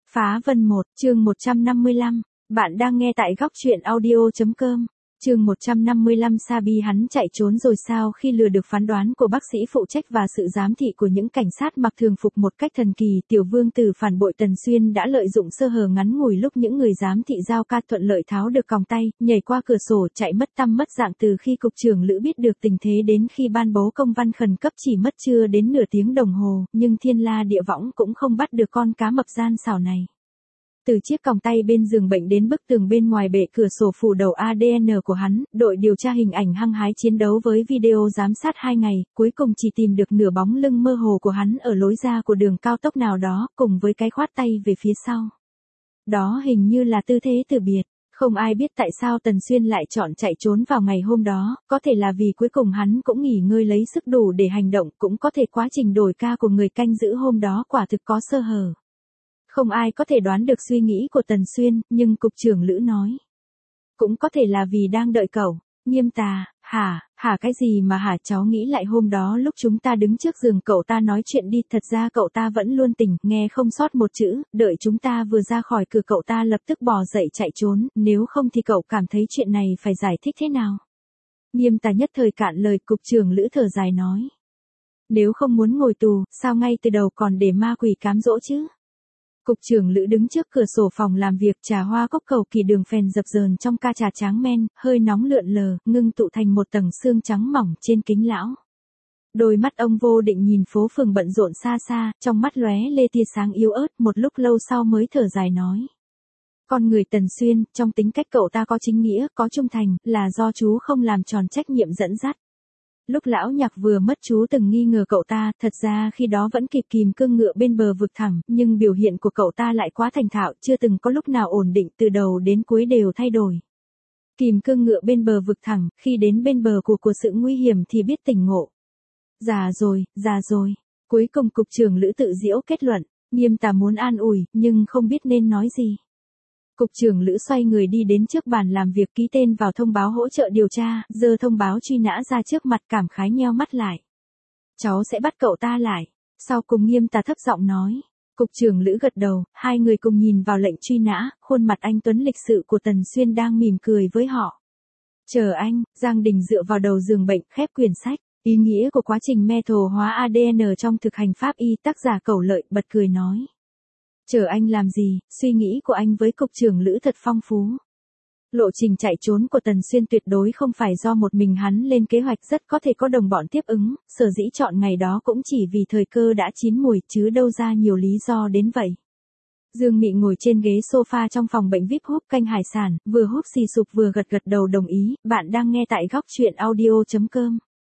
Phá Vân 1, chương 155. Bạn đang nghe tại góc truyện audio.com. Chương 155. Sabi hắn chạy trốn rồi sao? Khi lừa được phán đoán của bác sĩ phụ trách và sự giám thị của những cảnh sát mặc thường phục một cách thần kỳ, Tiểu Vương Tử phản bội Tần Xuyên đã lợi dụng sơ hở ngắn ngủi lúc những người giám thị giao ca thuận lợi tháo được còng tay, nhảy qua cửa sổ chạy mất tăm mất dạng. Từ khi cục trưởng Lữ biết được tình thế đến khi ban bố công văn khẩn cấp chỉ mất chưa đến nửa tiếng đồng hồ, nhưng thiên la địa võng cũng không bắt được con cá mập gian xảo này. Từ chiếc còng tay bên giường bệnh đến bức tường bên ngoài bệ cửa sổ phủ đầu ADN của hắn, đội điều tra hình ảnh hăng hái chiến đấu với video giám sát 2 ngày, cuối cùng chỉ tìm được nửa bóng lưng mơ hồ của hắn ở lối ra của đường cao tốc nào đó, cùng với cái khoát tay về phía sau. Đó hình như là tư thế từ biệt. Không ai biết tại sao Tần Xuyên lại chọn chạy trốn vào ngày hôm đó, có thể là vì cuối cùng hắn cũng nghỉ ngơi lấy sức đủ để hành động, cũng có thể quá trình đổi ca của người canh giữ hôm đó quả thực có sơ hở. Không ai có thể đoán được suy nghĩ của Tần Xuyên, nhưng cục trưởng Lữ nói. Cũng có thể là vì đang đợi cậu. Nghiêm Tà, hả cái gì mà hả? Cháu nghĩ lại hôm đó lúc chúng ta đứng trước giường cậu ta nói chuyện đi, thật ra cậu ta vẫn luôn tỉnh, nghe không sót một chữ, đợi chúng ta vừa ra khỏi cửa cậu ta lập tức bò dậy chạy trốn, nếu không thì cậu cảm thấy chuyện này phải giải thích thế nào? Nghiêm Tà nhất thời cạn lời, cục trưởng Lữ thở dài nói. Nếu không muốn ngồi tù, sao ngay từ đầu còn để ma quỷ cám dỗ chứ? Cục trưởng Lữ đứng trước cửa sổ phòng làm việc, trà hoa cốc cầu kỳ đường phèn dập dờn trong ca trà tráng men, hơi nóng lượn lờ, ngưng tụ thành một tầng xương trắng mỏng trên kính lão. Đôi mắt ông vô định nhìn phố phường bận rộn xa xa, trong mắt lóe lê tia sáng yếu ớt, một lúc lâu sau mới thở dài nói. Con người Tần Xuyên, trong tính cách cậu ta có chính nghĩa, có trung thành, là do chú không làm tròn trách nhiệm dẫn dắt. Lúc lão nhạc vừa mất chú từng nghi ngờ cậu ta, thật ra khi đó vẫn kịp kìm cương ngựa bên bờ vực thẳm, nhưng biểu hiện của cậu ta lại quá thành thạo, chưa từng có lúc nào ổn định, từ đầu đến cuối đều thay đổi. Kìm cương ngựa bên bờ vực thẳm, khi đến bên bờ của sự nguy hiểm thì biết tỉnh ngộ. Già rồi. Cuối cùng cục trưởng Lữ tự giễu kết luận, Nghiêm Tà muốn an ủi, nhưng không biết nên nói gì. Cục trưởng Lữ xoay người đi đến trước bàn làm việc, ký tên vào thông báo hỗ trợ điều tra, giơ thông báo truy nã ra trước mặt, cảm khái nheo mắt lại. Cháu sẽ bắt cậu ta lại. Sau cùng Nghiêm Tà thấp giọng nói. Cục trưởng Lữ gật đầu, hai người cùng nhìn vào lệnh truy nã, khuôn mặt anh tuấn lịch sự của Tần Xuyên đang mỉm cười với họ. Chờ anh, Giang Đình dựa vào đầu giường bệnh, khép quyển sách. Ý nghĩa của quá trình metal hóa ADN trong thực hành pháp y, tác giả Cẩu Lợi bật cười nói. Chờ anh làm gì? Suy nghĩ của anh với cục trưởng Lữ thật phong phú. Lộ trình chạy trốn của Tần Xuyên tuyệt đối không phải do một mình hắn lên kế hoạch, rất có thể có đồng bọn tiếp ứng, sở dĩ chọn ngày đó cũng chỉ vì thời cơ đã chín mùi, chứ đâu ra nhiều lý do đến vậy. Dương Mị ngồi trên ghế sofa trong phòng bệnh VIP húp canh hải sản, vừa húp xì sụp vừa gật đầu đồng ý. Bạn đang nghe tại góc truyện audio.com.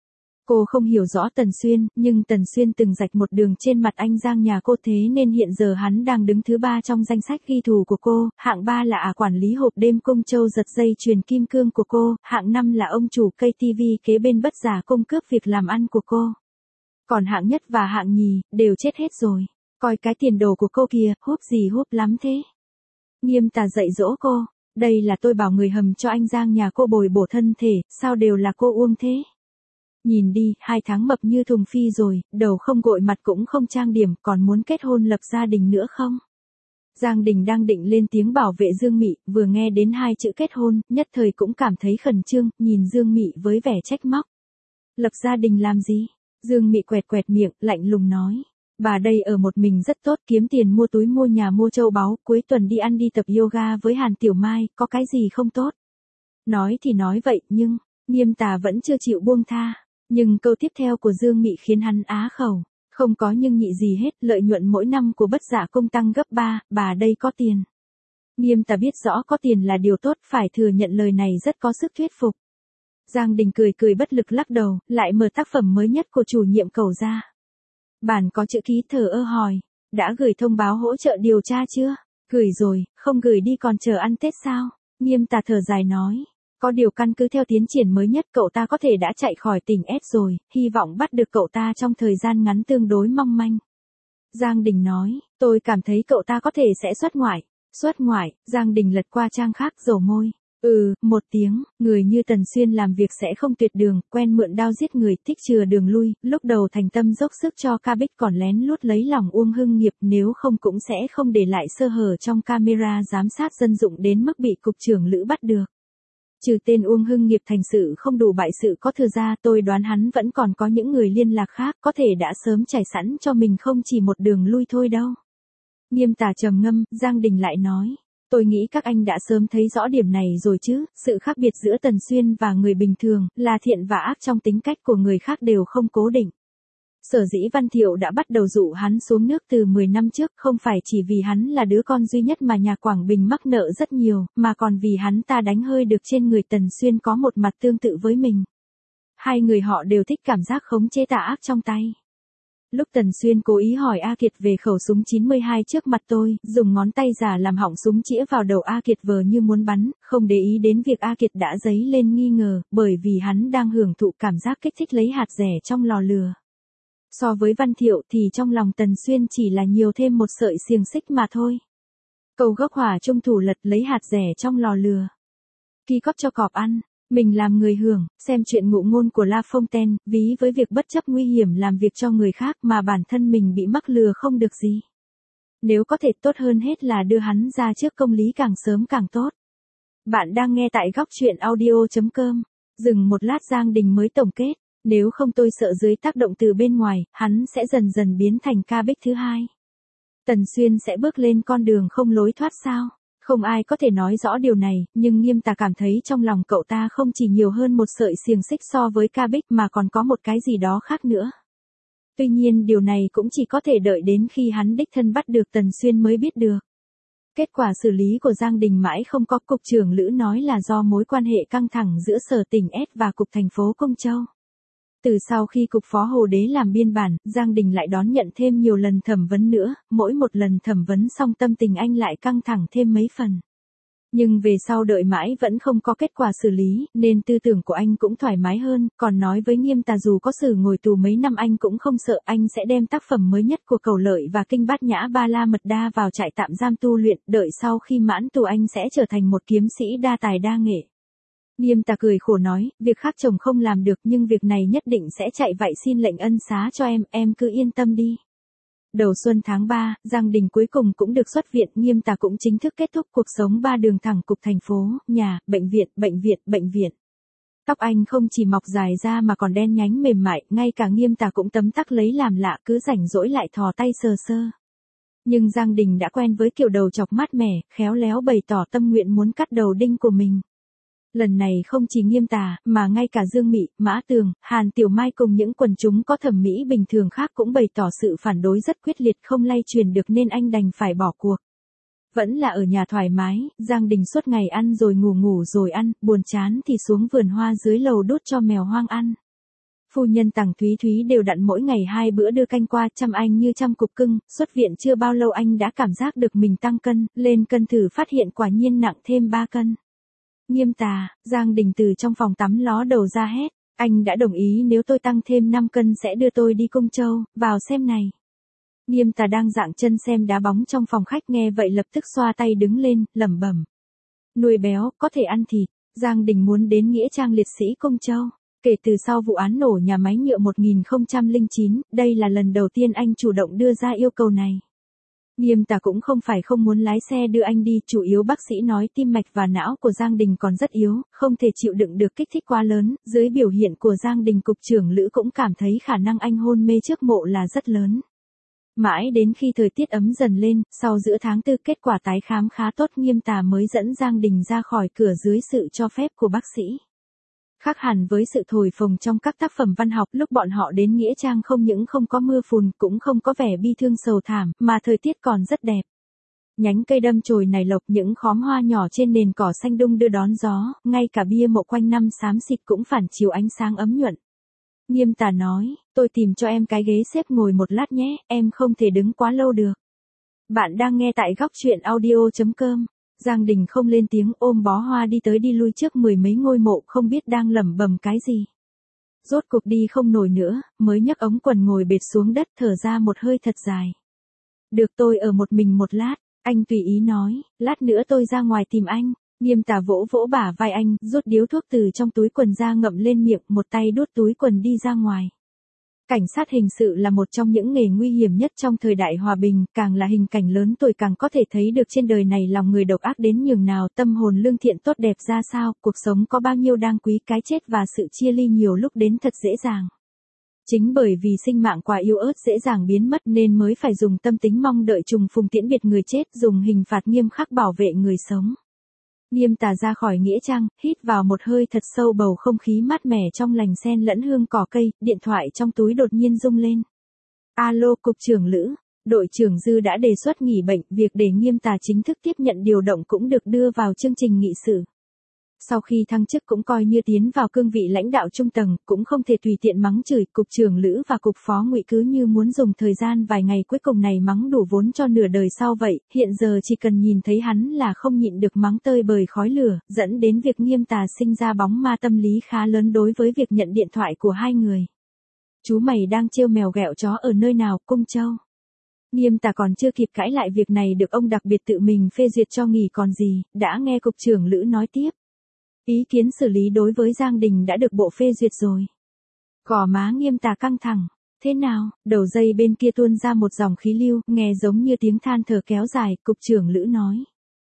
Cô không hiểu rõ Tần Xuyên, nhưng Tần Xuyên từng rạch một đường trên mặt anh Giang nhà cô, thế nên hiện giờ hắn đang đứng thứ 3 trong danh sách ghi thù của cô, hạng 3 là quản lý hộp đêm Cung Châu giật dây chuyền kim cương của cô, hạng 5 là ông chủ cây TV kế bên bất giả cung cướp việc làm ăn của cô. Còn hạng nhất và hạng nhì, đều chết hết rồi. Coi cái tiền đồ của cô kìa, húp gì húp lắm thế. Nghiêm Tà dạy dỗ cô, đây là tôi bảo người hầm cho anh Giang nhà cô bồi bổ thân thể, sao đều là cô uông thế. Nhìn đi, 2 tháng mập như thùng phi rồi, đầu không gội mặt cũng không trang điểm, còn muốn kết hôn lập gia đình nữa không? Giang Đình đang định lên tiếng bảo vệ Dương Mị, vừa nghe đến 2 chữ kết hôn, nhất thời cũng cảm thấy khẩn trương, nhìn Dương Mị với vẻ trách móc. Lập gia đình làm gì? Dương Mị quẹt miệng, lạnh lùng nói. Bà đây ở một mình rất tốt, kiếm tiền mua túi mua nhà mua châu báu, cuối tuần đi ăn đi tập yoga với Hàn Tiểu Mai, có cái gì không tốt? Nói thì nói vậy, nhưng, Nghiêm Tà vẫn chưa chịu buông tha. Nhưng câu tiếp theo của Dương Mị khiến hắn á khẩu. Không có nhưng nhị gì hết, lợi nhuận mỗi năm của bất giả cung tăng gấp 3, bà đây có tiền. Nghiêm Tà biết rõ có tiền là điều tốt, phải thừa nhận lời này rất có sức thuyết phục. Giang Đình cười bất lực lắc đầu, lại mở tác phẩm mới nhất của chủ nhiệm Cẩu ra. Bản có chữ ký, thờ ơ hỏi. Đã gửi thông báo hỗ trợ điều tra chưa? Gửi rồi, không gửi đi còn chờ ăn Tết sao? Nghiêm Tà thở dài nói. Có điều căn cứ theo tiến triển mới nhất cậu ta có thể đã chạy khỏi tỉnh S rồi, hy vọng bắt được cậu ta trong thời gian ngắn tương đối mong manh. Giang Đình nói, tôi cảm thấy cậu ta có thể sẽ xuất ngoại. Xuất ngoại, Giang Đình lật qua trang khác, dầu môi. Một tiếng, người như Tần Xuyên làm việc sẽ không tuyệt đường, quen mượn đao giết người, thích chừa đường lui, lúc đầu thành tâm dốc sức cho ca bích còn lén lút lấy lòng Uông Hưng Nghiệp, nếu không cũng sẽ không để lại sơ hở trong camera giám sát dân dụng đến mức bị cục trưởng Lữ bắt được. Trừ tên Uông Hưng Nghiệp thành sự không đủ bại sự có thừa ra, tôi đoán hắn vẫn còn có những người liên lạc khác, có thể đã sớm trải sẵn cho mình không chỉ một đường lui thôi đâu. Nghiêm Tà trầm ngâm, Giang Đình lại nói. Tôi nghĩ các anh đã sớm thấy rõ điểm này rồi chứ, sự khác biệt giữa Tần Xuyên và người bình thường, là thiện và ác trong tính cách của người khác đều không cố định. Sở dĩ Văn Thiệu đã bắt đầu dụ hắn xuống nước từ 10 năm trước, không phải chỉ vì hắn là đứa con duy nhất mà nhà Quảng Bình mắc nợ rất nhiều, mà còn vì hắn ta đánh hơi được trên người Tần Xuyên có một mặt tương tự với mình. Hai người họ đều thích cảm giác khống chế tà ác trong tay. Lúc Tần Xuyên cố ý hỏi A Kiệt về khẩu súng 92 trước mặt tôi, dùng ngón tay giả làm họng súng chĩa vào đầu A Kiệt vờ như muốn bắn, không để ý đến việc A Kiệt đã dấy lên nghi ngờ, bởi vì hắn đang hưởng thụ cảm giác kích thích lấy hạt rẻ trong lò lửa. So với Văn Thiệu thì trong lòng Tần Xuyên chỉ là nhiều thêm một sợi xiềng xích mà thôi. Cầu gốc hỏa trung thủ lật lấy hạt rẻ trong lò lửa. Ki cóp cho cọp ăn. Mình làm người hưởng, xem chuyện ngụ ngôn của La Fontaine, ví với việc bất chấp nguy hiểm làm việc cho người khác mà bản thân mình bị mắc lừa không được gì. Nếu có thể tốt hơn hết là đưa hắn ra trước công lý càng sớm càng tốt. Bạn đang nghe tại góc truyện audio.com. Dừng một lát Giang Đình mới tổng kết. Nếu không tôi sợ dưới tác động từ bên ngoài, hắn sẽ dần dần biến thành ca bích thứ hai. Tần Xuyên sẽ bước lên con đường không lối thoát sao? Không ai có thể nói rõ điều này, nhưng Nghiêm Tà cảm thấy trong lòng cậu ta không chỉ nhiều hơn một sợi xiềng xích so với ca bích mà còn có một cái gì đó khác nữa. Tuy nhiên điều này cũng chỉ có thể đợi đến khi hắn đích thân bắt được Tần Xuyên mới biết được. Kết quả xử lý của Giang Đình mãi không có, cục trưởng Lữ nói là do mối quan hệ căng thẳng giữa sở tỉnh S và cục thành phố Công Châu. Từ sau khi cục phó Hồ Đế làm biên bản, Giang Đình lại đón nhận thêm nhiều lần thẩm vấn nữa, mỗi một lần thẩm vấn xong tâm tình anh lại căng thẳng thêm mấy phần. Nhưng về sau đợi mãi vẫn không có kết quả xử lý, nên tư tưởng của anh cũng thoải mái hơn, còn nói với Nghiêm Tà dù có xử ngồi tù mấy năm anh cũng không sợ, anh sẽ đem tác phẩm mới nhất của Cẩu Lợi và Kinh Bát Nhã Ba La Mật Đa vào trại tạm giam tu luyện, đợi sau khi mãn tù anh sẽ trở thành một kiếm sĩ đa tài đa nghệ. Nghiêm Tà cười khổ nói, việc khác chồng không làm được nhưng việc này nhất định sẽ chạy vậy xin lệnh ân xá cho em cứ yên tâm đi. Đầu xuân tháng 3, Giang Đình cuối cùng cũng được xuất viện, Nghiêm Tà cũng chính thức kết thúc cuộc sống ba đường thẳng cục thành phố, nhà, bệnh viện, bệnh viện, bệnh viện. Tóc anh không chỉ mọc dài ra mà còn đen nhánh mềm mại, ngay cả Nghiêm Tà cũng tấm tắc lấy làm lạ, cứ rảnh rỗi lại thò tay sờ sơ. Nhưng Giang Đình đã quen với kiểu đầu chọc mát mẻ, khéo léo bày tỏ tâm nguyện muốn cắt đầu đinh của mình. Lần này không chỉ Nghiêm Tà, mà ngay cả Dương Mị, Mã Tường, Hàn Tiểu Mai cùng những quần chúng có thẩm mỹ bình thường khác cũng bày tỏ sự phản đối rất quyết liệt, không lay truyền được nên anh đành phải bỏ cuộc. Vẫn là ở nhà thoải mái, Giang Đình suốt ngày ăn rồi ngủ rồi ăn, buồn chán thì xuống vườn hoa dưới lầu đút cho mèo hoang ăn. Phu nhân Tằng Thúy Thúy đều đặn mỗi ngày 2 bữa đưa canh qua, chăm anh như chăm cục cưng, xuất viện chưa bao lâu anh đã cảm giác được mình tăng cân, lên cân thử phát hiện quả nhiên nặng thêm 3 cân. Nghiêm Tà, Giang Đình từ trong phòng tắm ló đầu ra hét, anh đã đồng ý nếu tôi tăng thêm 5 cân sẽ đưa tôi đi Công Châu, vào xem này. Nghiêm Tà đang dạng chân xem đá bóng trong phòng khách nghe vậy lập tức xoa tay đứng lên, lẩm bẩm. Nuôi béo, có thể ăn thịt, Giang Đình muốn đến Nghĩa trang liệt sĩ Công Châu. Kể từ sau vụ án nổ nhà máy nhựa 1009, đây là lần đầu tiên anh chủ động đưa ra yêu cầu này. Nghiêm Tà cũng không phải không muốn lái xe đưa anh đi, chủ yếu bác sĩ nói tim mạch và não của Giang Đình còn rất yếu, không thể chịu đựng được kích thích quá lớn, dưới biểu hiện của Giang Đình cục trưởng Lữ cũng cảm thấy khả năng anh hôn mê trước mộ là rất lớn. Mãi đến khi thời tiết ấm dần lên, sau giữa tháng 4 kết quả tái khám khá tốt, Nghiêm Tà mới dẫn Giang Đình ra khỏi cửa dưới sự cho phép của bác sĩ. Khác hẳn với sự thổi phồng trong các tác phẩm văn học, lúc bọn họ đến Nghĩa Trang không những không có mưa phùn, cũng không có vẻ bi thương sầu thảm, mà thời tiết còn rất đẹp. Nhánh cây đâm chồi nảy lộc, những khóm hoa nhỏ trên nền cỏ xanh đung đưa đón gió, ngay cả bia mộ quanh năm xám xịt cũng phản chiếu ánh sáng ấm nhuận. Nghiêm Tà nói, tôi tìm cho em cái ghế xếp ngồi một lát nhé, em không thể đứng quá lâu được. Bạn đang nghe tại góc truyện audio.com. Giang Đình không lên tiếng, ôm bó hoa đi tới đi lui trước 10 mấy ngôi mộ, không biết đang lẩm bẩm cái gì. Rốt cuộc đi không nổi nữa, mới nhấc ống quần ngồi bệt xuống đất, thở ra một hơi thật dài. Được, tôi ở một mình một lát, anh tùy ý nói, lát nữa tôi ra ngoài tìm anh. Nghiêm Tà vỗ vỗ bả vai anh, rút điếu thuốc từ trong túi quần ra ngậm lên miệng, một tay đút túi quần đi ra ngoài. Cảnh sát hình sự là một trong những nghề nguy hiểm nhất trong thời đại hòa bình, càng là hình cảnh lớn tuổi càng có thể thấy được trên đời này lòng người độc ác đến nhường nào, tâm hồn lương thiện tốt đẹp ra sao, cuộc sống có bao nhiêu đáng quý, cái chết và sự chia ly nhiều lúc đến thật dễ dàng. Chính bởi vì sinh mạng quá yếu ớt dễ dàng biến mất nên mới phải dùng tâm tính mong đợi trùng phùng tiễn biệt người chết, dùng hình phạt nghiêm khắc bảo vệ người sống. Nghiêm Tà ra khỏi nghĩa trang, hít vào một hơi thật sâu, bầu không khí mát mẻ trong lành xen lẫn hương cỏ cây, điện thoại trong túi đột nhiên rung lên. Alo, cục trưởng Lữ, đội trưởng Dư đã đề xuất nghỉ bệnh, việc để Nghiêm Tà chính thức tiếp nhận điều động cũng được đưa vào chương trình nghị sự. Sau khi thăng chức cũng coi như tiến vào cương vị lãnh đạo trung tầng, cũng không thể tùy tiện mắng chửi, cục trưởng Lữ và cục phó Ngụy cứ như muốn dùng thời gian vài ngày cuối cùng này mắng đủ vốn cho nửa đời sau vậy, hiện giờ chỉ cần nhìn thấy hắn là không nhịn được mắng tơi bời khói lửa, dẫn đến việc Nghiêm Tà sinh ra bóng ma tâm lý khá lớn đối với việc nhận điện thoại của hai người. Chú mày đang trêu mèo ghẹo chó ở nơi nào, Cung Châu? Nghiêm Tà còn chưa kịp cãi lại việc này được ông đặc biệt tự mình phê duyệt cho nghỉ còn gì, đã nghe cục trưởng Lữ nói tiếp. Ý kiến xử lý đối với Giang Đình đã được bộ phê duyệt rồi. Gò má Nghiêm Tà căng thẳng. Thế nào? Đầu dây bên kia tuôn ra một dòng khí lưu, nghe giống như tiếng than thở kéo dài, cục trưởng Lữ nói.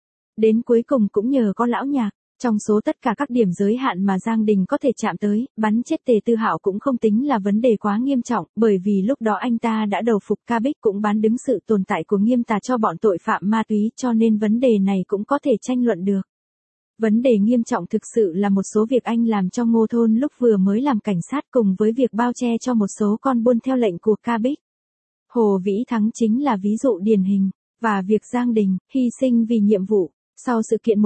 Đến cuối cùng cũng nhờ có lão Nhạc, trong số tất cả các điểm giới hạn mà Giang Đình có thể chạm tới, bắn chết Tề Tư Hạo cũng không tính là vấn đề quá nghiêm trọng, bởi vì lúc đó anh ta đã đầu phục Ca Bích cũng bán đứng sự tồn tại của Nghiêm Tà cho bọn tội phạm ma túy, cho nên vấn đề này cũng có thể tranh luận được. Vấn đề nghiêm trọng thực sự là một số việc anh làm cho Ngô Thôn lúc vừa mới làm cảnh sát cùng với việc bao che cho một số con buôn theo lệnh của Ca Bích. Hồ Vĩ Thắng chính là ví dụ điển hình, và việc Giang Đình hy sinh vì nhiệm vụ. Sau sự kiện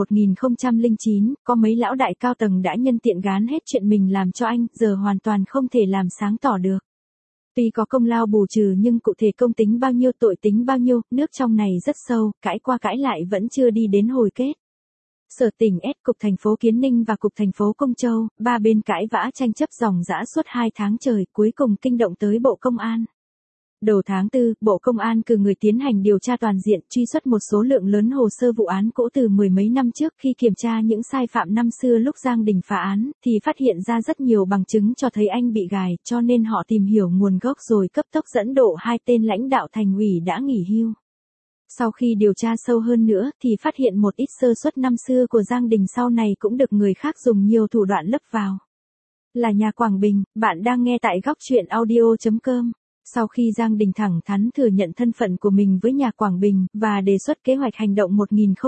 1009, có mấy lão đại cao tầng đã nhân tiện gán hết chuyện mình làm cho anh, giờ hoàn toàn không thể làm sáng tỏ được. Tuy có công lao bù trừ nhưng cụ thể công tính bao nhiêu tội tính bao nhiêu, nước trong này rất sâu, cãi qua cãi lại vẫn chưa đi đến hồi kết. Sở Tỉnh S, Cục Thành phố Kiến Ninh và Cục Thành phố Công Châu, ba bên cãi vã tranh chấp ròng rã suốt 2 tháng trời, cuối cùng kinh động tới Bộ Công an. Đầu tháng 4, Bộ Công an cử người tiến hành điều tra toàn diện, truy xuất một số lượng lớn hồ sơ vụ án cũ từ mười mấy năm trước. Khi kiểm tra những sai phạm năm xưa lúc Giang Đình phá án, thì phát hiện ra rất nhiều bằng chứng cho thấy anh bị gài, cho nên họ tìm hiểu nguồn gốc rồi cấp tốc dẫn độ 2 tên lãnh đạo thành ủy đã nghỉ hưu. Sau khi điều tra sâu hơn nữa thì phát hiện một ít sơ suất năm xưa của Giang Đình sau này cũng được người khác dùng nhiều thủ đoạn lấp vào. Là nhà Quảng Bình, bạn đang nghe tại góc truyện audio.com. Sau khi Giang Đình thẳng thắn thừa nhận thân phận của mình với nhà Quảng Bình và đề xuất kế hoạch hành động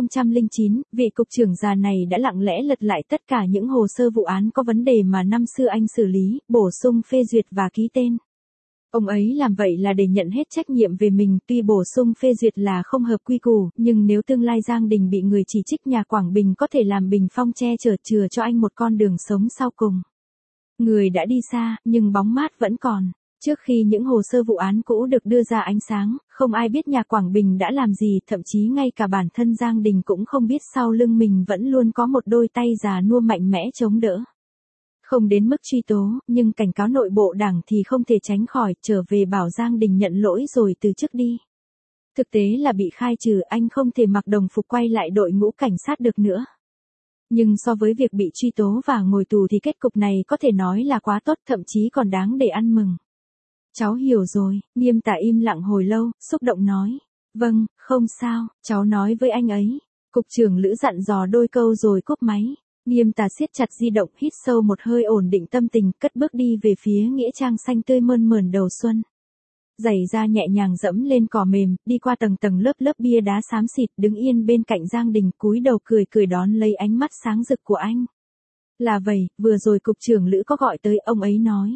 1009, vị cục trưởng già này đã lặng lẽ lật lại tất cả những hồ sơ vụ án có vấn đề mà năm xưa anh xử lý, bổ sung phê duyệt và ký tên. Ông ấy làm vậy là để nhận hết trách nhiệm về mình, tuy bổ sung phê duyệt là không hợp quy củ, nhưng nếu tương lai Giang Đình bị người chỉ trích nhà Quảng Bình có thể làm bình phong che chở chừa cho anh một con đường sống sau cùng. Người đã đi xa, nhưng bóng mát vẫn còn. Trước khi những hồ sơ vụ án cũ được đưa ra ánh sáng, không ai biết nhà Quảng Bình đã làm gì, thậm chí ngay cả bản thân Giang Đình cũng không biết sau lưng mình vẫn luôn có một đôi tay già nua mạnh mẽ chống đỡ. Không đến mức truy tố, nhưng cảnh cáo nội bộ đảng thì không thể tránh khỏi, trở về bảo Giang Đình nhận lỗi rồi từ chức đi. Thực tế là bị khai trừ, anh không thể mặc đồng phục quay lại đội ngũ cảnh sát được nữa. Nhưng so với việc bị truy tố và ngồi tù thì kết cục này có thể nói là quá tốt, thậm chí còn đáng để ăn mừng. Cháu hiểu rồi, Nghiêm Tà im lặng hồi lâu, xúc động nói. Vâng, không sao, cháu nói với anh ấy. Cục trưởng Lữ dặn dò đôi câu rồi cúp máy. Nghiêm Tà siết chặt di động, hít sâu một hơi ổn định tâm tình, cất bước đi về phía nghĩa trang xanh tươi mơn mởn đầu xuân. Giày da nhẹ nhàng dẫm lên cỏ mềm, đi qua tầng tầng lớp lớp bia đá xám xịt, đứng yên bên cạnh Giang Đình, cúi đầu cười cười đón lấy ánh mắt sáng rực của anh. Là vậy, vừa rồi cục trưởng Lữ có gọi tới, ông ấy nói.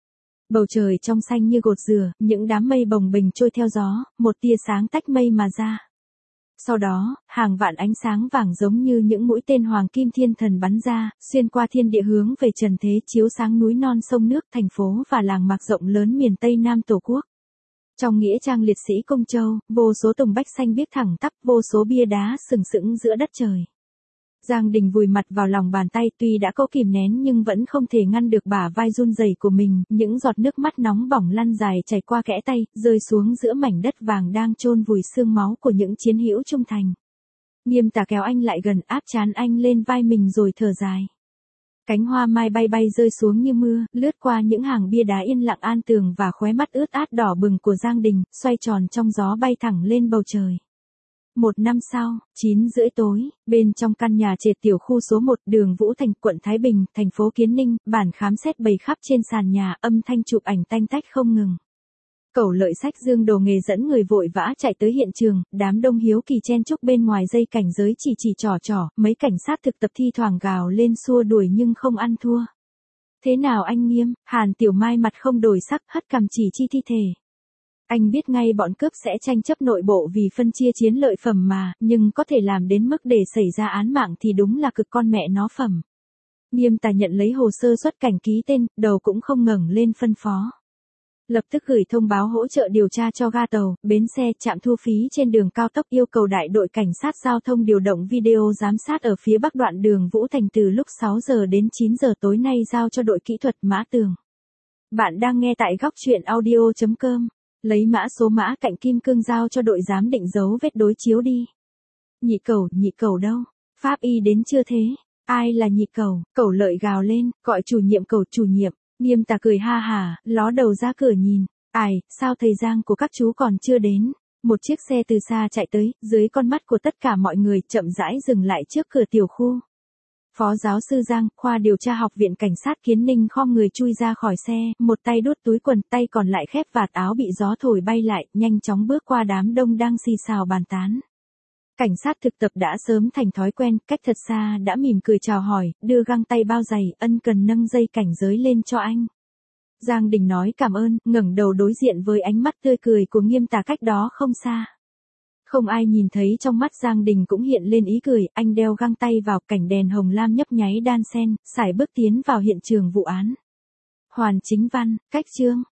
Bầu trời trong xanh như gột dừa, những đám mây bồng bềnh trôi theo gió, một tia sáng tách mây mà ra. Sau đó, hàng vạn ánh sáng vàng giống như những mũi tên hoàng kim thiên thần bắn ra, xuyên qua thiên địa hướng về trần thế, chiếu sáng núi non sông nước, thành phố và làng mạc rộng lớn miền Tây Nam Tổ quốc. Trong nghĩa trang liệt sĩ Công Châu, vô số tùng bách xanh biếc thẳng tắp, vô số bia đá sừng sững giữa đất trời. Giang Đình vùi mặt vào lòng bàn tay, tuy đã cố kìm nén nhưng vẫn không thể ngăn được bả vai run rẩy của mình, những giọt nước mắt nóng bỏng lăn dài chảy qua kẽ tay, rơi xuống giữa mảnh đất vàng đang chôn vùi xương máu của những chiến hữu trung thành. Nghiêm Tà kéo anh lại gần, áp trán anh lên vai mình rồi thở dài. Cánh hoa mai bay bay rơi xuống như mưa, lướt qua những hàng bia đá yên lặng an tường và khóe mắt ướt át đỏ bừng của Giang Đình, xoay tròn trong gió bay thẳng lên bầu trời. Một năm sau, 9:30 tối, bên trong căn nhà trệt tiểu khu số 1 đường Vũ Thành, quận Thái Bình, thành phố Kiến Ninh, bản khám xét bày khắp trên sàn nhà, âm thanh chụp ảnh tanh tách không ngừng. Cẩu Lợi xách dương đồ nghề dẫn người vội vã chạy tới hiện trường, đám đông hiếu kỳ chen chúc bên ngoài dây cảnh giới chỉ trỏ, mấy cảnh sát thực tập thi thoảng gào lên xua đuổi nhưng không ăn thua. Thế nào anh Nghiêm? Hàn Tiểu Mai mặt không đổi sắc, hất cằm chỉ chi thi thể. Anh biết ngay bọn cướp sẽ tranh chấp nội bộ vì phân chia chiến lợi phẩm mà, nhưng có thể làm đến mức để xảy ra án mạng thì đúng là cực con mẹ nó phẩm. Nghiêm Tà nhận lấy hồ sơ xuất cảnh ký tên, đầu cũng không ngẩng lên phân phó. Lập tức gửi thông báo hỗ trợ điều tra cho ga tàu, bến xe, trạm thu phí trên đường cao tốc, yêu cầu đại đội cảnh sát giao thông điều động video giám sát ở phía bắc đoạn đường Vũ Thành từ lúc 6 giờ đến 9 giờ tối nay giao cho đội kỹ thuật Mã Tường. Bạn đang nghe tại góc truyện audio.com. Lấy mã số mã cạnh kim cương giao cho đội giám định dấu vết đối chiếu đi. Nhị Cẩu đâu? Pháp y đến chưa thế? Ai là Nhị Cẩu? Cẩu Lợi gào lên, gọi chủ nhiệm Cẩu chủ nhiệm. Nghiêm Tà cười ha hả, ló đầu ra cửa nhìn. Ai, sao thầy Giang của các chú còn chưa đến? Một chiếc xe từ xa chạy tới, dưới con mắt của tất cả mọi người, chậm rãi dừng lại trước cửa tiểu khu. Phó giáo sư Giang, khoa điều tra học viện cảnh sát Kiến Ninh khom người chui ra khỏi xe, một tay đút túi quần, tay còn lại khép vạt áo bị gió thổi bay lại, nhanh chóng bước qua đám đông đang xì xào bàn tán. Cảnh sát thực tập đã sớm thành thói quen, cách thật xa đã mỉm cười chào hỏi, đưa găng tay bao dày, ân cần nâng dây cảnh giới lên cho anh. Giang Đình nói cảm ơn, ngẩng đầu đối diện với ánh mắt tươi cười của Nghiêm Tà cách đó không xa. Không ai nhìn thấy trong mắt Giang Đình cũng hiện lên ý cười, anh đeo găng tay vào, cảnh đèn hồng lam nhấp nháy đan sen, sải bước tiến vào hiện trường vụ án. Hoàn Chính Văn, cách chương.